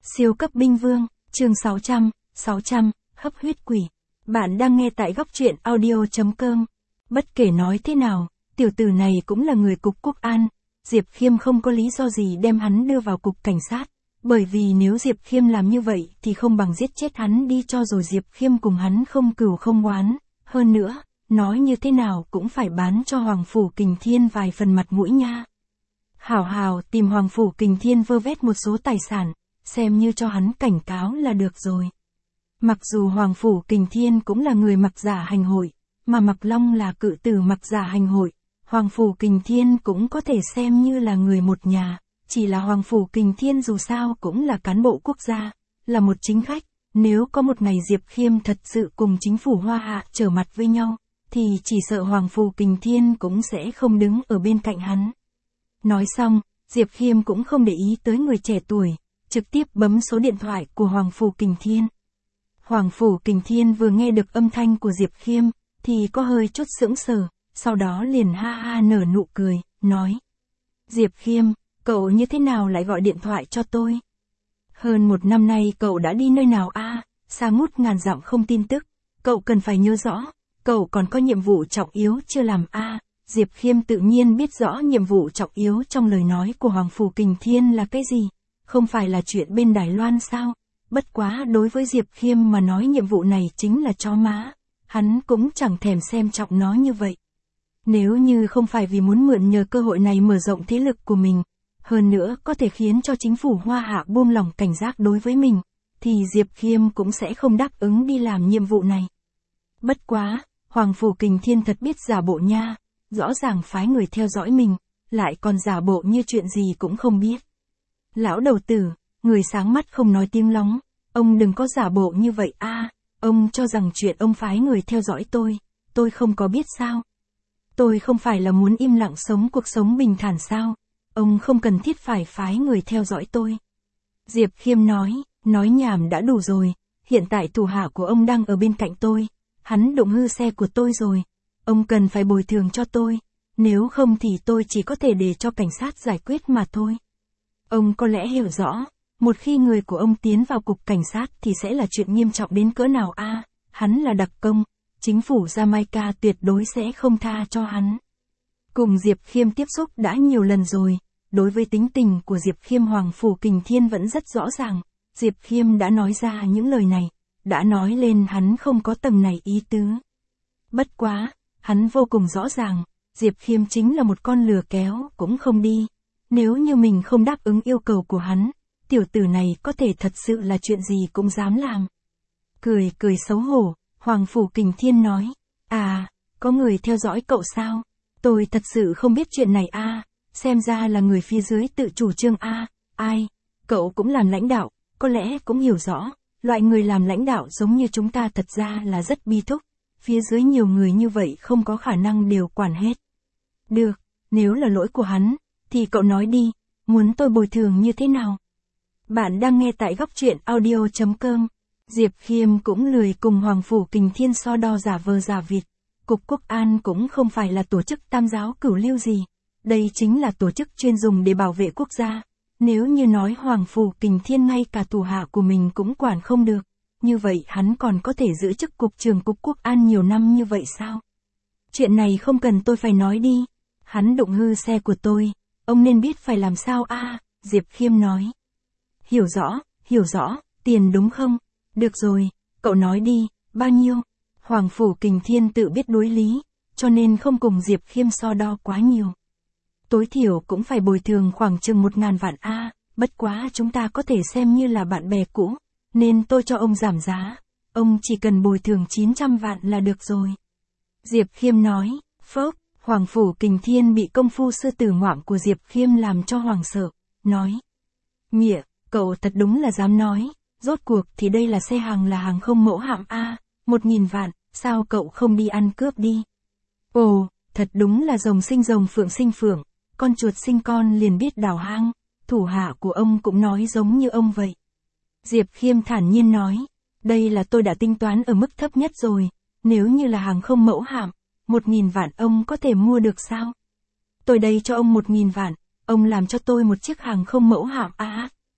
Siêu cấp binh vương, chương 600, hấp huyết quỷ. Bạn đang nghe tại góc truyện audio.com. Bất kể nói thế nào, tiểu tử này cũng là người cục quốc an. Diệp Khiêm không có lý do gì đem hắn đưa vào cục cảnh sát. Bởi vì nếu Diệp Khiêm làm như vậy thì không bằng giết chết hắn đi cho rồi Diệp Khiêm cùng hắn không cừu không oán. Hơn nữa, nói như thế nào cũng phải bán cho Hoàng Phủ Kình Thiên vài phần mặt mũi nha. Hảo tìm Hoàng Phủ Kình Thiên vơ vét một số tài sản, xem như cho hắn cảnh cáo là được rồi. Mặc dù Hoàng Phủ Kình Thiên cũng là người mặc giả hành hội, mà Mặc Long là cự tử mặc giả hành hội, Hoàng Phủ Kình Thiên cũng có thể xem như là người một nhà, chỉ là Hoàng Phủ Kình Thiên dù sao cũng là cán bộ quốc gia, là một chính khách, nếu có một ngày Diệp Khiêm thật sự cùng chính phủ Hoa Hạ trở mặt với nhau, thì chỉ sợ Hoàng Phủ Kình Thiên cũng sẽ không đứng ở bên cạnh hắn. Nói xong, Diệp Khiêm cũng không để ý tới người trẻ tuổi, trực tiếp bấm số điện thoại của Hoàng Phủ Kình Thiên. Hoàng Phủ Kình Thiên vừa nghe được âm thanh của Diệp Khiêm, thì có hơi chút sững sờ, sau đó liền ha ha nở nụ cười, nói. Diệp Khiêm, cậu như thế nào lại gọi điện thoại cho tôi? Hơn một năm nay cậu đã đi nơi nào a? Xa ngút ngàn dặm không tin tức, cậu cần phải nhớ rõ, cậu còn có nhiệm vụ trọng yếu chưa làm a? Diệp Khiêm tự nhiên biết rõ nhiệm vụ trọng yếu trong lời nói của Hoàng Phủ Kình Thiên là cái gì, không phải là chuyện bên Đài Loan sao? Bất quá đối với Diệp Khiêm mà nói nhiệm vụ này chính là chó má, hắn cũng chẳng thèm xem trọng nó như vậy. Nếu như không phải vì muốn mượn nhờ cơ hội này mở rộng thế lực của mình, hơn nữa có thể khiến cho chính phủ Hoa Hạ buông lỏng cảnh giác đối với mình, thì Diệp Khiêm cũng sẽ không đáp ứng đi làm nhiệm vụ này. Bất quá, Hoàng Phủ Kình Thiên thật biết giả bộ nha, rõ ràng phái người theo dõi mình, lại còn giả bộ như chuyện gì cũng không biết. Lão đầu tử, người sáng mắt không nói tiếng lóng, ông đừng có giả bộ như vậy a. Ông cho rằng chuyện ông phái người theo dõi tôi không có biết sao? Tôi không phải là muốn im lặng sống cuộc sống bình thản sao? Ông không cần thiết phải phái người theo dõi tôi. Diệp Khiêm nói nhảm đã đủ rồi, hiện tại thủ hạ của ông đang ở bên cạnh tôi, hắn đụng hư xe của tôi rồi, ông cần phải bồi thường cho tôi, nếu không thì tôi chỉ có thể để cho cảnh sát giải quyết mà thôi. Ông có lẽ hiểu rõ, một khi người của ông tiến vào cục cảnh sát thì sẽ là chuyện nghiêm trọng đến cỡ nào a? Hắn là đặc công, chính phủ Jamaica tuyệt đối sẽ không tha cho hắn. Cùng Diệp Khiêm tiếp xúc đã nhiều lần rồi, đối với tính tình của Diệp Khiêm Hoàng Phủ Kình Thiên vẫn rất rõ ràng, Diệp Khiêm đã nói ra những lời này, đã nói lên hắn không có tầng này ý tứ. Bất quá, hắn vô cùng rõ ràng, Diệp Khiêm chính là một con lừa kéo cũng không đi. Nếu như mình không đáp ứng yêu cầu của hắn, tiểu tử này có thể thật sự là chuyện gì cũng dám làm. Cười xấu hổ, Hoàng Phủ Kình Thiên nói, có người theo dõi cậu sao? Tôi thật sự không biết chuyện này a, xem ra là người phía dưới tự chủ trương a. Ai? Cậu cũng làm lãnh đạo, có lẽ cũng hiểu rõ, loại người làm lãnh đạo giống như chúng ta thật ra là rất bi thúc, phía dưới nhiều người như vậy không có khả năng đều quản hết. Được, nếu là lỗi của hắn, thì cậu nói đi, muốn tôi bồi thường như thế nào? Bạn đang nghe tại góc truyện audio.com. Diệp Khiêm cũng lười cùng Hoàng Phủ Kình Thiên so đo giả vờ giả vịt. Cục Quốc an cũng không phải là tổ chức tam giáo cửu lưu gì. Đây chính là tổ chức chuyên dùng để bảo vệ quốc gia. Nếu như nói Hoàng Phủ Kình Thiên ngay cả thủ hạ của mình cũng quản không được, như vậy hắn còn có thể giữ chức cục trưởng Cục Quốc an nhiều năm như vậy sao? Chuyện này không cần tôi phải nói đi. Hắn đụng hư xe của tôi, ông nên biết phải làm sao a. Diệp Khiêm nói. Hiểu rõ, tiền đúng không? Được rồi, cậu nói đi, bao nhiêu? Hoàng Phủ Kình Thiên tự biết đối lý, cho nên không cùng Diệp Khiêm so đo quá nhiều. Tối thiểu cũng phải bồi thường khoảng chừng 1.000 vạn a, bất quá chúng ta có thể xem như là bạn bè cũ, nên tôi cho ông giảm giá, ông chỉ cần bồi thường 900 vạn là được rồi. Diệp Khiêm nói, phốc, Hoàng Phủ Kình Thiên bị công phu sư tử ngoạm của Diệp Khiêm làm cho hoảng sợ, nói. Mịa, cậu thật đúng là dám nói, rốt cuộc thì đây là xe hàng là hàng không mẫu hạm a, 1.000 vạn, sao cậu không đi ăn cướp đi? Ồ, thật đúng là rồng sinh phượng, con chuột sinh con liền biết đào hang, thủ hạ của ông cũng nói giống như ông vậy. Diệp Khiêm thản nhiên nói, đây là tôi đã tính toán ở mức thấp nhất rồi, nếu như là hàng không mẫu hạm, 1.000 vạn ông có thể mua được sao? Tôi đây cho ông 1.000 vạn, ông làm cho tôi một chiếc hàng không mẫu hạm a.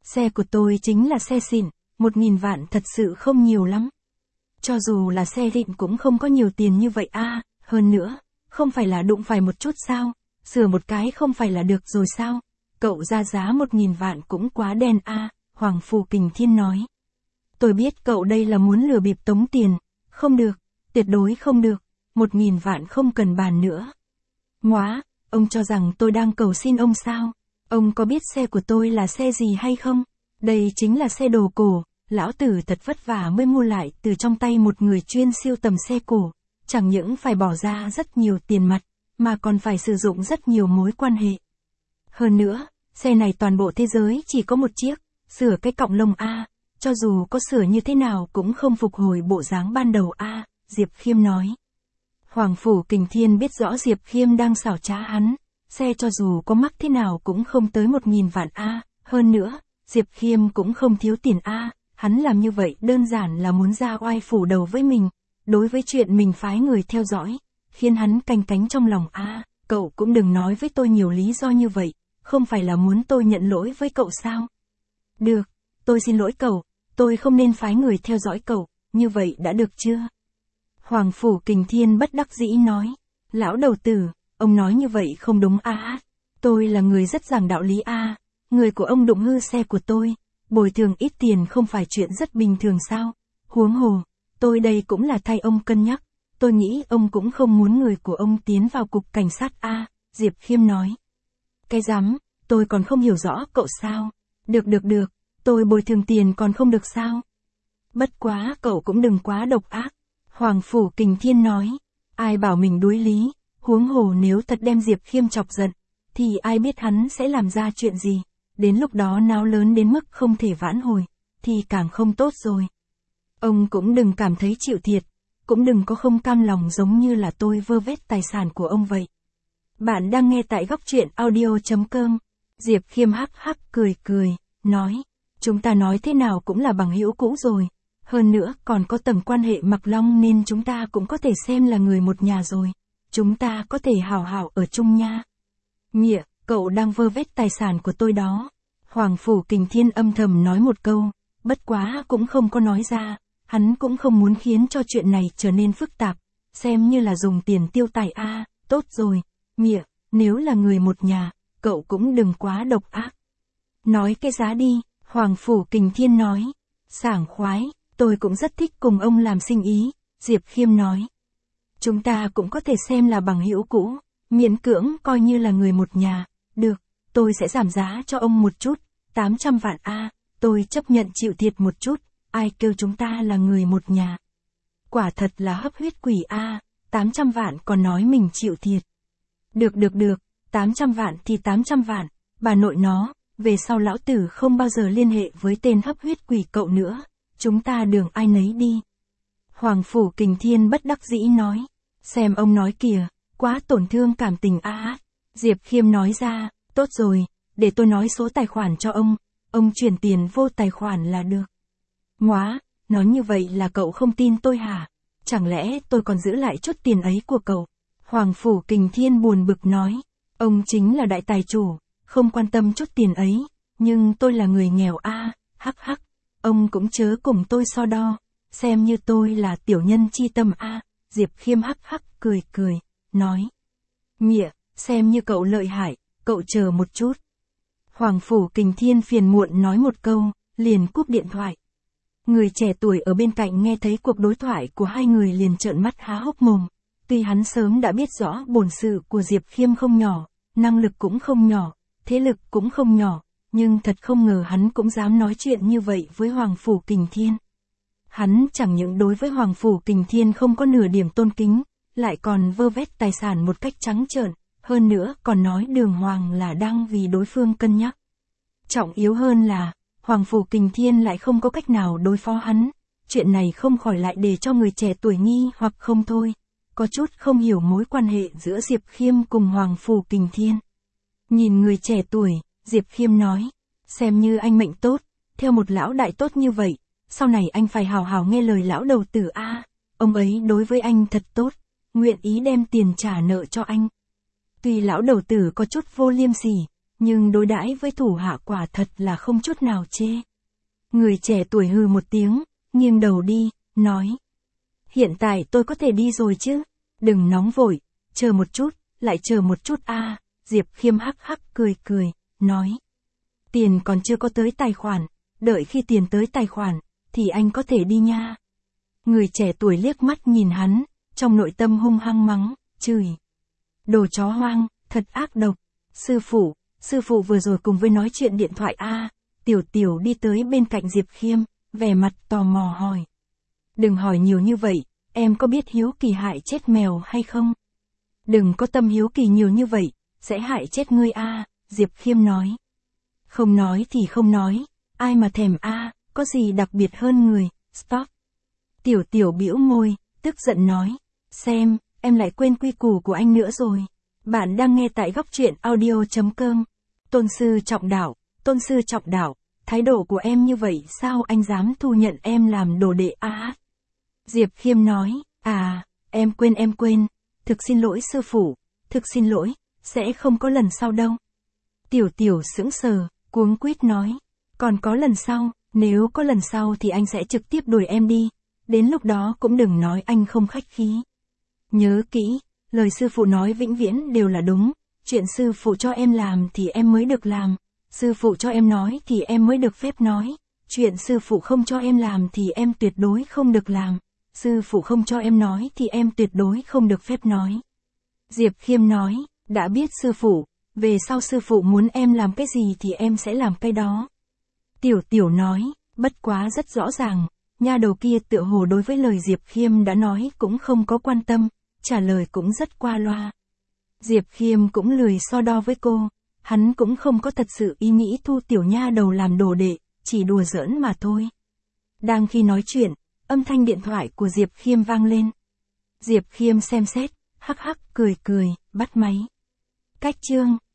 Xe của tôi chính là xe xịn, 1.000 vạn thật sự không nhiều lắm. Cho dù là xe xịn cũng không có nhiều tiền như vậy a, hơn nữa, không phải là đụng phải một chút sao, sửa một cái không phải là được rồi sao, cậu ra giá 1.000 vạn cũng quá đen a, Hoàng Phủ Kình Thiên nói. Tôi biết cậu đây là muốn lừa bịp tống tiền, không được, tuyệt đối không được, 1.000 vạn không cần bàn nữa. Ngoá, ông cho rằng tôi đang cầu xin ông sao? Ông có biết xe của tôi là xe gì hay không? Đây chính là xe đồ cổ, lão tử thật vất vả mới mua lại từ trong tay một người chuyên siêu tầm xe cổ, chẳng những phải bỏ ra rất nhiều tiền mặt, mà còn phải sử dụng rất nhiều mối quan hệ. Hơn nữa, xe này toàn bộ thế giới chỉ có một chiếc, sửa cái cọng lông a, cho dù có sửa như thế nào cũng không phục hồi bộ dáng ban đầu a, Diệp Khiêm nói. Hoàng Phủ Kình Thiên biết rõ Diệp Khiêm đang xảo trá hắn, xe cho dù có mắc thế nào cũng không tới 1.000 vạn a, hơn nữa, Diệp Khiêm cũng không thiếu tiền a, hắn làm như vậy đơn giản là muốn ra oai phủ đầu với mình, đối với chuyện mình phái người theo dõi, khiến hắn canh cánh trong lòng a, cậu cũng đừng nói với tôi nhiều lý do như vậy, không phải là muốn tôi nhận lỗi với cậu sao? Được, tôi xin lỗi cậu, tôi không nên phái người theo dõi cậu, như vậy đã được chưa? Hoàng Phủ Kình Thiên bất đắc dĩ nói, lão đầu tử, ông nói như vậy không đúng a, tôi là người rất giảng đạo lý a, người của ông đụng hư xe của tôi, bồi thường ít tiền không phải chuyện rất bình thường sao, huống hồ, tôi đây cũng là thay ông cân nhắc, tôi nghĩ ông cũng không muốn người của ông tiến vào cục cảnh sát a, Diệp Khiêm nói. Cái rắm, tôi còn không hiểu rõ cậu sao, được, tôi bồi thường tiền còn không được sao? Bất quá cậu cũng đừng quá độc ác, Hoàng Phủ Kình Thiên nói, ai bảo mình đối lý, huống hồ nếu thật đem Diệp Khiêm chọc giận, thì ai biết hắn sẽ làm ra chuyện gì, đến lúc đó náo lớn đến mức không thể vãn hồi, thì càng không tốt rồi. Ông cũng đừng cảm thấy chịu thiệt, cũng đừng có không cam lòng giống như là tôi vơ vét tài sản của ông vậy. Bạn đang nghe tại góc truyện audio.com, Diệp Khiêm hắc hắc cười, nói, chúng ta nói thế nào cũng là bằng hữu cũ rồi. Hơn nữa còn có tầng quan hệ mặc long nên chúng ta cũng có thể xem là người một nhà rồi. Chúng ta có thể hảo hảo ở chung nha. Nghĩa, cậu đang vơ vét tài sản của tôi đó. Hoàng Phủ Kình Thiên âm thầm nói một câu, bất quá cũng không có nói ra. Hắn cũng không muốn khiến cho chuyện này trở nên phức tạp. Xem như là dùng tiền tiêu tài a, tốt rồi. Nghĩa, nếu là người một nhà, cậu cũng đừng quá độc ác. Nói cái giá đi, Hoàng Phủ Kình Thiên nói. Sảng khoái. Tôi cũng rất thích cùng ông làm sinh ý, Diệp Khiêm nói. Chúng ta cũng có thể xem là bằng hữu cũ, miễn cưỡng coi như là người một nhà, được, tôi sẽ giảm giá cho ông một chút, 800 vạn a, tôi chấp nhận chịu thiệt một chút, ai kêu chúng ta là người một nhà. Quả thật là hấp huyết quỷ a, 800 vạn còn nói mình chịu thiệt. Được, 800 vạn thì 800 vạn, bà nội nó, về sau lão tử không bao giờ liên hệ với tên hấp huyết quỷ cậu nữa. Chúng ta đường ai nấy đi. Hoàng Phủ Kình Thiên bất đắc dĩ nói. Xem ông nói kìa, quá tổn thương cảm tình a. Diệp Khiêm nói ra, tốt rồi, để tôi nói số tài khoản cho ông chuyển tiền vô tài khoản là được. Ngoá, nói như vậy là cậu không tin tôi hả? Chẳng lẽ tôi còn giữ lại chút tiền ấy của cậu? Hoàng Phủ Kình Thiên buồn bực nói. Ông chính là đại tài chủ, không quan tâm chút tiền ấy, nhưng tôi là người nghèo a, hắc hắc. Ông cũng chớ cùng tôi so đo, xem như tôi là tiểu nhân chi tâm a, Diệp Khiêm hắc hắc cười, nói. Nghĩa, xem như cậu lợi hại, cậu chờ một chút. Hoàng Phủ Kình Thiên phiền muộn nói một câu, liền cúp điện thoại. Người trẻ tuổi ở bên cạnh nghe thấy cuộc đối thoại của hai người liền trợn mắt há hốc mồm. Tuy hắn sớm đã biết rõ bổn sự của Diệp Khiêm không nhỏ, năng lực cũng không nhỏ, thế lực cũng không nhỏ. Nhưng thật không ngờ hắn cũng dám nói chuyện như vậy với Hoàng Phủ Kình Thiên. Hắn chẳng những đối với Hoàng Phủ Kình Thiên không có nửa điểm tôn kính, lại còn vơ vét tài sản một cách trắng trợn, hơn nữa còn nói đường hoàng là đang vì đối phương cân nhắc. Trọng yếu hơn là, Hoàng Phủ Kình Thiên lại không có cách nào đối phó hắn, chuyện này không khỏi lại để cho người trẻ tuổi nghi hoặc không thôi, có chút không hiểu mối quan hệ giữa Diệp Khiêm cùng Hoàng Phủ Kình Thiên. Nhìn người trẻ tuổi, Diệp Khiêm nói, xem như anh mệnh tốt, theo một lão đại tốt như vậy, sau này anh phải hào hào nghe lời lão đầu tử a, ông ấy đối với anh thật tốt, nguyện ý đem tiền trả nợ cho anh. Tuy lão đầu tử có chút vô liêm sỉ, nhưng đối đãi với thủ hạ quả thật là không chút nào chê. Người trẻ tuổi hừ một tiếng, nghiêng đầu đi, nói. Hiện tại tôi có thể đi rồi chứ? Đừng nóng vội, chờ một chút, lại chờ một chút a. Diệp Khiêm hắc hắc cười cười, nói. Tiền còn chưa có tới tài khoản, đợi khi tiền tới tài khoản, thì anh có thể đi nha. Người trẻ tuổi liếc mắt nhìn hắn, trong nội tâm hung hăng mắng, chửi. Đồ chó hoang, thật ác độc. Sư phụ vừa rồi cùng với nói chuyện điện thoại a. Tiểu Tiểu đi tới bên cạnh Diệp Khiêm, vẻ mặt tò mò hỏi. Đừng hỏi nhiều như vậy, em có biết hiếu kỳ hại chết mèo hay không? Đừng có tâm hiếu kỳ nhiều như vậy, sẽ hại chết ngươi a. Diệp Khiêm nói. Không nói thì không nói, ai mà thèm a, có gì đặc biệt hơn người, stop. Tiểu Tiểu bĩu môi, tức giận nói. Xem, em lại quên quy củ của anh nữa rồi. Bạn đang nghe tại góc truyện audio.com. Tôn sư trọng đạo, thái độ của em như vậy sao anh dám thu nhận em làm đồ đệ a? Diệp Khiêm nói, em quên, thực xin lỗi sư phụ, thực xin lỗi, sẽ không có lần sau đâu. Tiểu Tiểu sững sờ, cuống quýt nói, còn có lần sau, nếu có lần sau thì anh sẽ trực tiếp đuổi em đi, đến lúc đó cũng đừng nói anh không khách khí. Nhớ kỹ, lời sư phụ nói vĩnh viễn đều là đúng, chuyện sư phụ cho em làm thì em mới được làm, sư phụ cho em nói thì em mới được phép nói, chuyện sư phụ không cho em làm thì em tuyệt đối không được làm, sư phụ không cho em nói thì em tuyệt đối không được phép nói. Diệp Khiêm nói, đã biết sư phụ, về sau sư phụ muốn em làm cái gì thì em sẽ làm cái đó. Tiểu Tiểu nói, bất quá rất rõ ràng, nha đầu kia tựa hồ đối với lời Diệp Khiêm đã nói cũng không có quan tâm, trả lời cũng rất qua loa. Diệp Khiêm cũng lười so đo với cô, hắn cũng không có thật sự ý nghĩ thu tiểu nha đầu làm đồ đệ, chỉ đùa giỡn mà thôi. Đang khi nói chuyện, âm thanh điện thoại của Diệp Khiêm vang lên. Diệp Khiêm xem xét, hắc hắc cười cười, bắt máy. Cách chương